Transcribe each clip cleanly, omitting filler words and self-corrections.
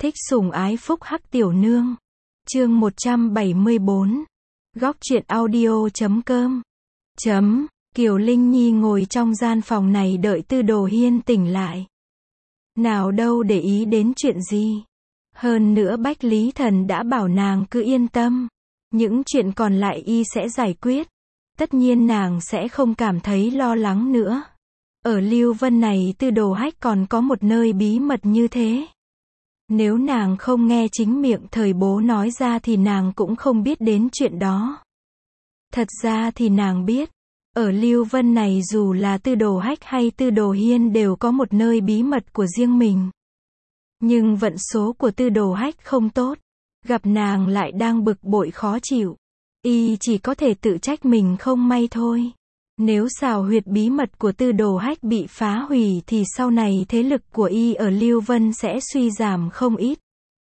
Thích sủng ái phúc hắc tiểu nương. Chương 174. Góc truyện audio.com. Kiều Linh Nhi ngồi trong gian phòng này đợi Tư Đồ Hiên tỉnh lại. Nào đâu để ý đến chuyện gì. Hơn nữa Bách Lý Thần đã bảo nàng cứ yên tâm. Những chuyện còn lại y sẽ giải quyết. Tất nhiên nàng sẽ không cảm thấy lo lắng nữa. Ở Lưu Vân này Tư Đồ Hách còn có một nơi bí mật như thế. Nếu nàng không nghe chính miệng Thời Bố nói ra thì nàng cũng không biết đến chuyện đó. Thật ra thì nàng biết, ở Lưu Vân này dù là Tư Đồ Hách hay Tư Đồ Hiên đều có một nơi bí mật của riêng mình. Nhưng vận số của Tư Đồ Hách không tốt, gặp nàng lại đang bực bội khó chịu. Y chỉ có thể tự trách mình không may thôi. Nếu xào huyệt bí mật của Tư Đồ Hách bị phá hủy thì sau này thế lực của y ở Lưu Vân sẽ suy giảm không ít.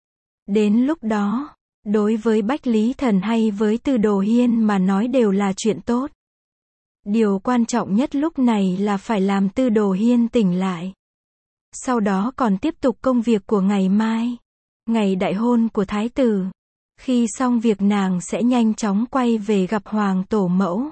Đến lúc đó, đối với Bách Lý Thần hay với Tư Đồ Hiên mà nói đều là chuyện tốt. Điều quan trọng nhất lúc này là phải làm Tư Đồ Hiên tỉnh lại. Sau đó còn tiếp tục công việc của ngày mai, ngày đại hôn của Thái tử. Khi xong việc nàng sẽ nhanh chóng quay về gặp Hoàng Tổ Mẫu.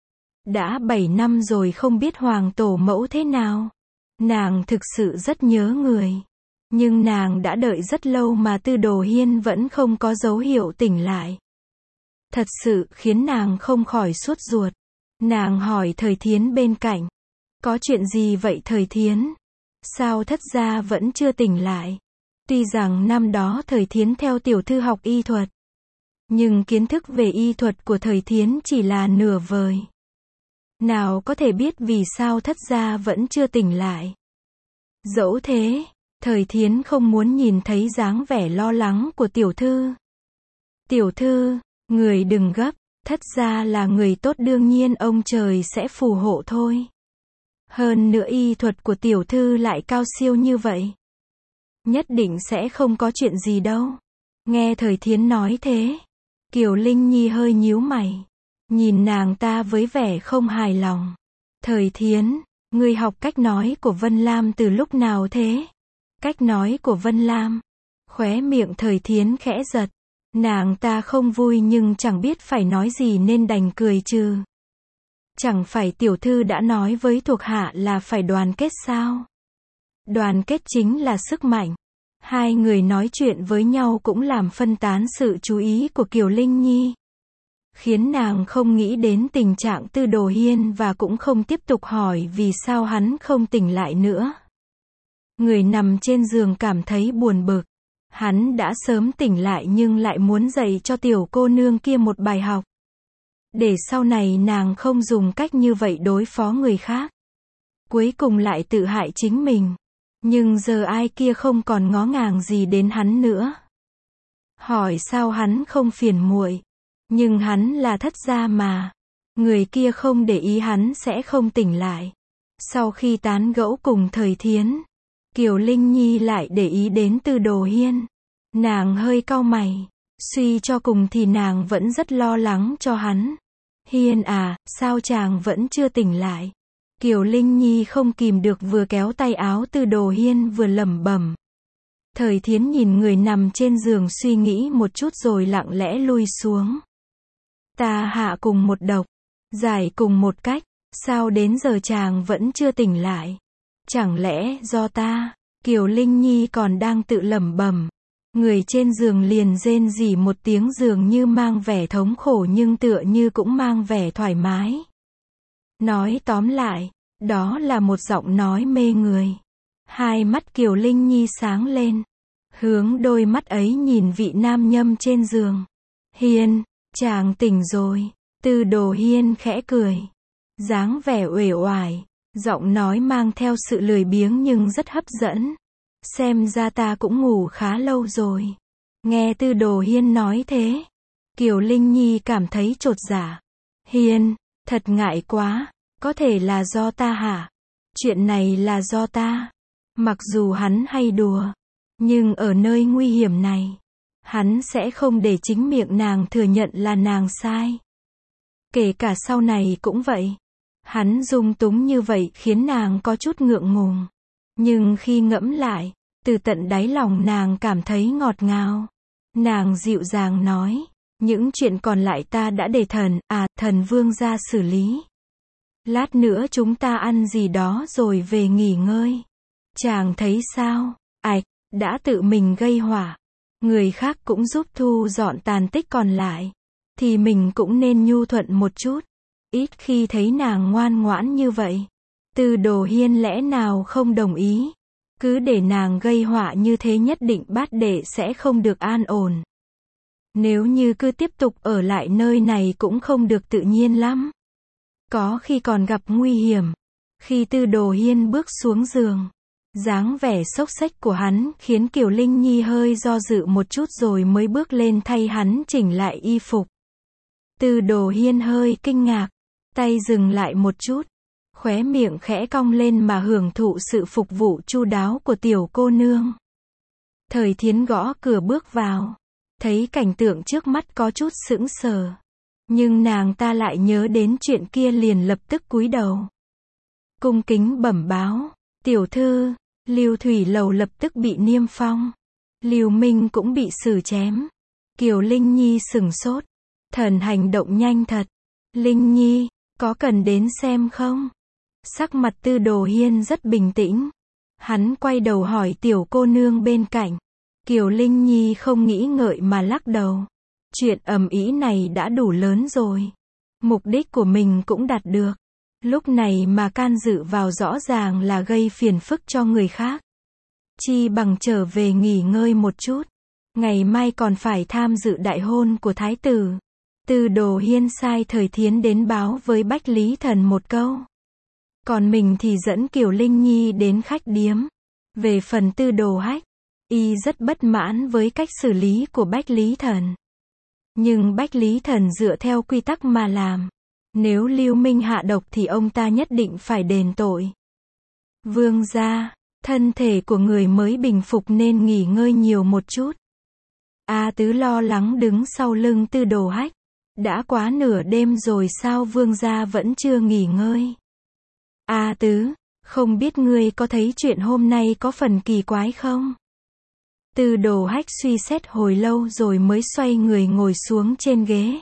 Đã 7 năm rồi không biết Hoàng Tổ Mẫu thế nào. Nàng thực sự rất nhớ người. Nhưng nàng đã đợi rất lâu mà Tư Đồ Hiên vẫn không có dấu hiệu tỉnh lại. Thật sự khiến nàng không khỏi sốt ruột. Nàng hỏi Thời Thiến bên cạnh. Có chuyện gì vậy Thời Thiến? Sao Thất gia vẫn chưa tỉnh lại? Tuy rằng năm đó Thời Thiến theo tiểu thư học y thuật. Nhưng kiến thức về y thuật của Thời Thiến chỉ là nửa vời. Nào có thể biết vì sao Thất gia vẫn chưa tỉnh lại. Dẫu thế, Thời Thiến không muốn nhìn thấy dáng vẻ lo lắng của tiểu thư. Tiểu thư, người đừng gấp, Thất gia là người tốt đương nhiên ông trời sẽ phù hộ thôi. Hơn nữa y thuật của tiểu thư lại cao siêu như vậy. Nhất định sẽ không có chuyện gì đâu. Nghe Thời Thiến nói thế, Kiều Linh Nhi hơi nhíu mày. Nhìn nàng ta với vẻ không hài lòng. Thời Thiến, ngươi học cách nói của Vân Lam từ lúc nào thế? Cách nói của Vân Lam. Khóe miệng Thời Thiến khẽ giật. Nàng ta không vui nhưng chẳng biết phải nói gì nên đành cười trừ. Chẳng phải tiểu thư đã nói với thuộc hạ là phải đoàn kết sao? Đoàn kết chính là sức mạnh. Hai người nói chuyện với nhau cũng làm phân tán sự chú ý của Kiều Linh Nhi. Khiến nàng không nghĩ đến tình trạng Tư Đồ Hiên và cũng không tiếp tục hỏi vì sao hắn không tỉnh lại nữa. Người nằm trên giường cảm thấy buồn bực. Hắn đã sớm tỉnh lại nhưng lại muốn dạy cho tiểu cô nương kia một bài học. Để sau này nàng không dùng cách như vậy đối phó người khác. Cuối cùng lại tự hại chính mình. Nhưng giờ ai kia không còn ngó ngàng gì đến hắn nữa. Hỏi sao hắn không phiền muội. Nhưng hắn là Thất gia mà. Người kia không để ý hắn sẽ không tỉnh lại. Sau khi tán gẫu cùng Thời Thiến, Kiều Linh Nhi lại để ý đến Tư Đồ Hiên. Nàng hơi cau mày. Suy cho cùng thì nàng vẫn rất lo lắng cho hắn. Hiên à, sao chàng vẫn chưa tỉnh lại? Kiều Linh Nhi không kìm được vừa kéo tay áo Tư Đồ Hiên vừa lẩm bẩm. Thời Thiến nhìn người nằm trên giường suy nghĩ một chút rồi lặng lẽ lui xuống. Ta hạ cùng một độc, giải cùng một cách, sao đến giờ chàng vẫn chưa tỉnh lại? Chẳng lẽ do ta? Kiều Linh Nhi còn đang tự lẩm bẩm. Người trên giường liền rên rỉ một tiếng dường như mang vẻ thống khổ nhưng tựa như cũng mang vẻ thoải mái. Nói tóm lại, đó là một giọng nói mê người. Hai mắt Kiều Linh Nhi sáng lên. Hướng đôi mắt ấy nhìn vị nam nhâm trên giường. Hiên, chàng tỉnh rồi. Tư Đồ Hiên khẽ cười. Dáng vẻ uể oải. Giọng nói mang theo sự lười biếng nhưng rất hấp dẫn. Xem ra ta cũng ngủ khá lâu rồi. Nghe Tư Đồ Hiên nói thế, Kiều Linh Nhi cảm thấy chột dạ. Hiên, thật ngại quá. Có thể là do ta hả? Chuyện này là do ta. Mặc dù hắn hay đùa, nhưng ở nơi nguy hiểm này, hắn sẽ không để chính miệng nàng thừa nhận là nàng sai. Kể cả sau này cũng vậy. Hắn dung túng như vậy khiến nàng có chút ngượng ngùng. Nhưng khi ngẫm lại, Từ tận đáy lòng nàng cảm thấy ngọt ngào. Nàng dịu dàng nói, những chuyện còn lại ta đã để thần vương gia xử lý. Lát nữa chúng ta ăn gì đó rồi về nghỉ ngơi. Chàng thấy sao? Ảch, đã tự mình gây họa. Người khác cũng giúp thu dọn tàn tích còn lại. Thì mình cũng nên nhu thuận một chút. Ít khi thấy nàng ngoan ngoãn như vậy. Tư Đồ Hiên lẽ nào không đồng ý. Cứ để nàng gây họa như thế nhất định bát đệ sẽ không được an ổn. Nếu như cứ tiếp tục ở lại nơi này cũng không được tự nhiên lắm. Có khi còn gặp nguy hiểm. Khi Tư Đồ Hiên bước xuống giường, dáng vẻ xốc xếch của hắn khiến Kiều Linh Nhi hơi do dự một chút rồi mới bước lên thay hắn chỉnh lại y phục. Tư Đồ Hiên hơi kinh ngạc, tay dừng lại một chút, khóe miệng khẽ cong lên mà hưởng thụ sự phục vụ chu đáo của tiểu cô nương. Thời Thiến gõ cửa bước vào, thấy cảnh tượng trước mắt có chút sững sờ. Nhưng nàng ta lại nhớ đến chuyện kia liền lập tức cúi đầu. Cung kính bẩm báo, tiểu thư, Lưu Thủy Lầu lập tức bị niêm phong. Lưu Minh cũng bị xử chém. Kiều Linh Nhi sửng sốt. Thần hành động nhanh thật. Linh Nhi, có cần đến xem không? Sắc mặt Tư Đồ Hiên rất bình tĩnh. Hắn quay đầu hỏi tiểu cô nương bên cạnh. Kiều Linh Nhi không nghĩ ngợi mà lắc đầu. Chuyện ầm ĩ này đã đủ lớn rồi. Mục đích của mình cũng đạt được. Lúc này mà can dự vào rõ ràng là gây phiền phức cho người khác. Chi bằng trở về nghỉ ngơi một chút. Ngày mai còn phải tham dự đại hôn của thái tử. Tư Đồ Hiên sai Thời Thiến đến báo với Bách Lý Thần một câu. Còn mình thì dẫn Kiều Linh Nhi đến khách điếm. Về phần Tư Đồ Hách, y rất bất mãn với cách xử lý của Bách Lý Thần. Nhưng Bách Lý Thần dựa theo quy tắc mà làm. Nếu Lưu Minh hạ độc thì ông ta nhất định phải đền tội. Vương gia, thân thể của người mới bình phục nên nghỉ ngơi nhiều một chút. A Tứ lo lắng đứng sau lưng Tư Đồ Hách. Đã quá nửa đêm rồi sao vương gia vẫn chưa nghỉ ngơi? A Tứ, không biết ngươi có thấy chuyện hôm nay có phần kỳ quái không? Tư Đồ Hách suy xét hồi lâu rồi mới xoay người ngồi xuống trên ghế.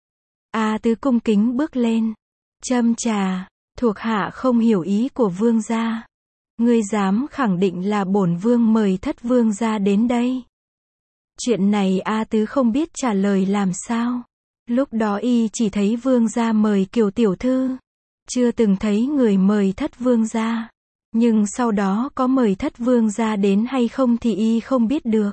A Tứ cung kính bước lên. Châm trà, thuộc hạ không hiểu ý của vương gia. Ngươi dám khẳng định là bổn vương mời thất vương gia đến đây? Chuyện này A Tứ không biết trả lời làm sao. Lúc đó y chỉ thấy vương gia mời Kiều tiểu thư. Chưa từng thấy người mời thất vương gia. Nhưng sau đó có mời thất vương gia đến hay không thì y không biết được.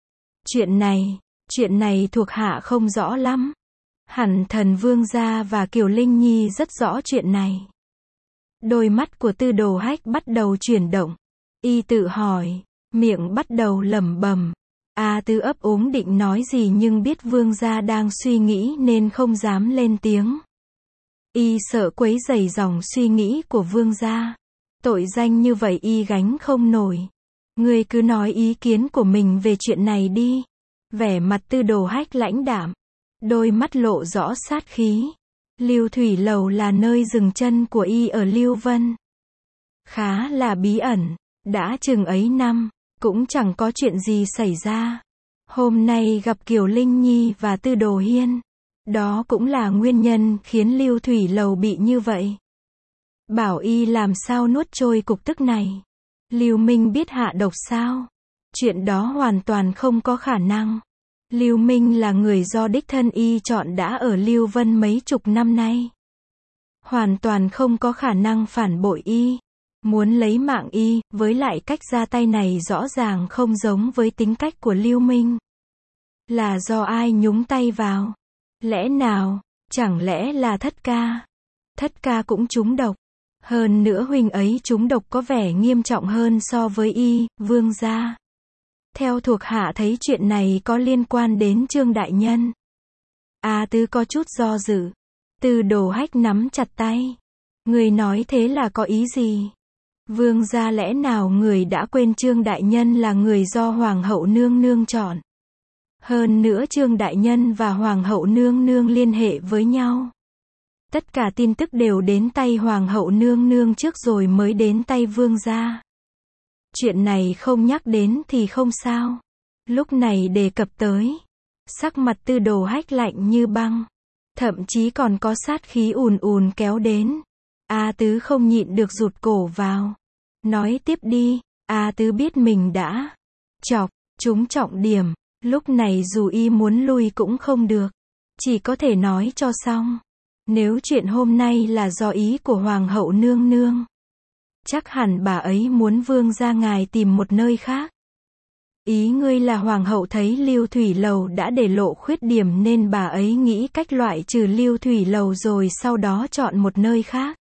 Chuyện này thuộc hạ không rõ lắm. Hẳn thần vương gia và Kiều Linh Nhi rất rõ chuyện này. Đôi mắt của Tư Đồ Hách bắt đầu chuyển động. Y tự hỏi, miệng bắt đầu lẩm bẩm. A Tứ ấp úng định nói gì nhưng biết vương gia đang suy nghĩ nên không dám lên tiếng. Y sợ quấy rầy dòng suy nghĩ của vương gia. Tội danh như vậy y gánh không nổi. Ngươi cứ nói ý kiến của mình về chuyện này đi. Vẻ mặt Tư Đồ Hách lãnh đạm. Đôi mắt lộ rõ sát khí. Lưu Thủy Lầu là nơi dừng chân của y ở Lưu Vân. Khá là bí ẩn. Đã chừng ấy năm, cũng chẳng có chuyện gì xảy ra. Hôm nay gặp Kiều Linh Nhi và Tư Đồ Hiên. Đó cũng là nguyên nhân khiến Lưu Thủy Lầu bị như vậy. Bảo y làm sao nuốt trôi cục tức này. Lưu Minh biết hạ độc sao? Chuyện đó hoàn toàn không có khả năng. Lưu Minh là người do đích thân y chọn đã ở Lưu Vân mấy chục năm nay. Hoàn toàn không có khả năng phản bội y. Muốn lấy mạng y, với lại cách ra tay này rõ ràng không giống với tính cách của Lưu Minh. Là do ai nhúng tay vào? Lẽ nào, chẳng lẽ là Thất ca? Thất ca cũng trúng độc. Hơn nữa huynh ấy trúng độc có vẻ nghiêm trọng hơn so với y, vương gia. Theo thuộc hạ thấy chuyện này có liên quan đến Trương đại nhân. A Tứ có chút do dự. Tư Đồ Hách nắm chặt tay. Người nói thế là có ý gì? Vương gia lẽ nào người đã quên Trương đại nhân là người do Hoàng hậu nương nương chọn? Hơn nữa Trương đại nhân và Hoàng hậu nương nương liên hệ với nhau. Tất cả tin tức đều đến tay Hoàng hậu nương nương trước rồi mới đến tay vương gia. Chuyện này không nhắc đến thì không sao. Lúc này đề cập tới, sắc mặt Tư Đồ Hách lạnh như băng, thậm chí còn có sát khí ùn ùn kéo đến. A Tứ không nhịn được rụt cổ vào. Nói tiếp đi. A Tứ biết mình đã chọc trúng trọng điểm, lúc này dù y muốn lui cũng không được, chỉ có thể nói cho xong. Nếu chuyện hôm nay là do ý của Hoàng hậu nương nương, chắc hẳn bà ấy muốn vương gia ngài tìm một nơi khác. Ý ngươi là Hoàng hậu thấy Lưu Thủy Lầu đã để lộ khuyết điểm nên bà ấy nghĩ cách loại trừ Lưu Thủy Lầu rồi sau đó chọn một nơi khác.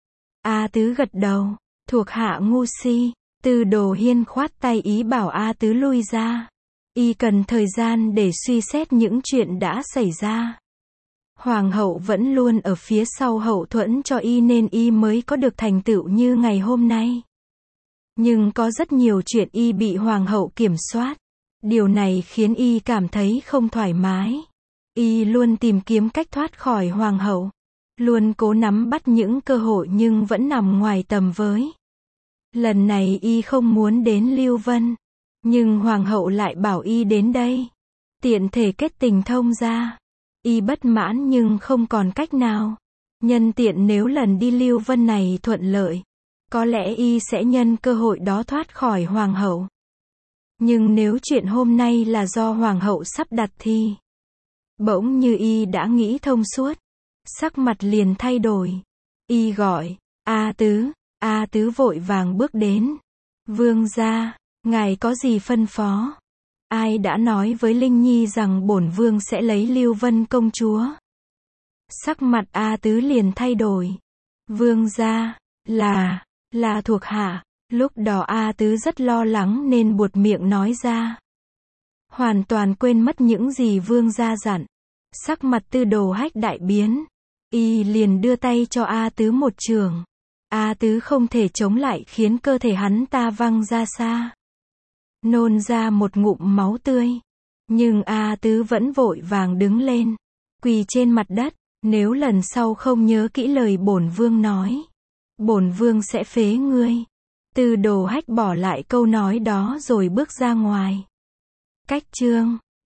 A Tứ gật đầu. Thuộc hạ ngu si. Tư Đồ Hiên khoát tay ý bảo A Tứ lui ra. Y cần thời gian để suy xét những chuyện đã xảy ra. Hoàng hậu vẫn luôn ở phía sau hậu thuẫn cho y nên y mới có được thành tựu như ngày hôm nay. Nhưng có rất nhiều chuyện y bị Hoàng hậu kiểm soát. Điều này khiến y cảm thấy không thoải mái. Y luôn tìm kiếm cách thoát khỏi Hoàng hậu. Luôn cố nắm bắt những cơ hội nhưng vẫn nằm ngoài tầm với. Lần này y không muốn đến Lưu Vân. Nhưng Hoàng hậu lại bảo y đến đây. Tiện thể kết tình thông gia. Y bất mãn nhưng không còn cách nào. Nhân tiện nếu lần đi Lưu Vân này thuận lợi, có lẽ y sẽ nhân cơ hội đó thoát khỏi Hoàng hậu. Nhưng nếu chuyện hôm nay là do Hoàng hậu sắp đặt thì... Bỗng như y đã nghĩ thông suốt. Sắc mặt liền thay đổi. Y gọi, A Tứ. A Tứ vội vàng bước đến. Vương gia, ngài có gì phân phó? Ai đã nói với Linh Nhi rằng bổn vương sẽ lấy Lưu Vân công chúa? Sắc mặt A Tứ liền thay đổi. Vương gia, là thuộc hạ. Lúc đó A Tứ rất lo lắng nên buột miệng nói ra. Hoàn toàn quên mất những gì vương gia dặn. Sắc mặt Tư Đồ Hách đại biến. Y liền đưa tay cho A Tứ một chưởng. A Tứ không thể chống lại khiến cơ thể hắn ta văng ra xa. Nôn ra một ngụm máu tươi. Nhưng A Tứ vẫn vội vàng đứng lên. Quỳ trên mặt đất. Nếu lần sau không nhớ kỹ lời bổn vương nói, bổn vương sẽ phế ngươi. Tư Đồ Hách bỏ lại câu nói đó rồi bước ra ngoài. Cách chương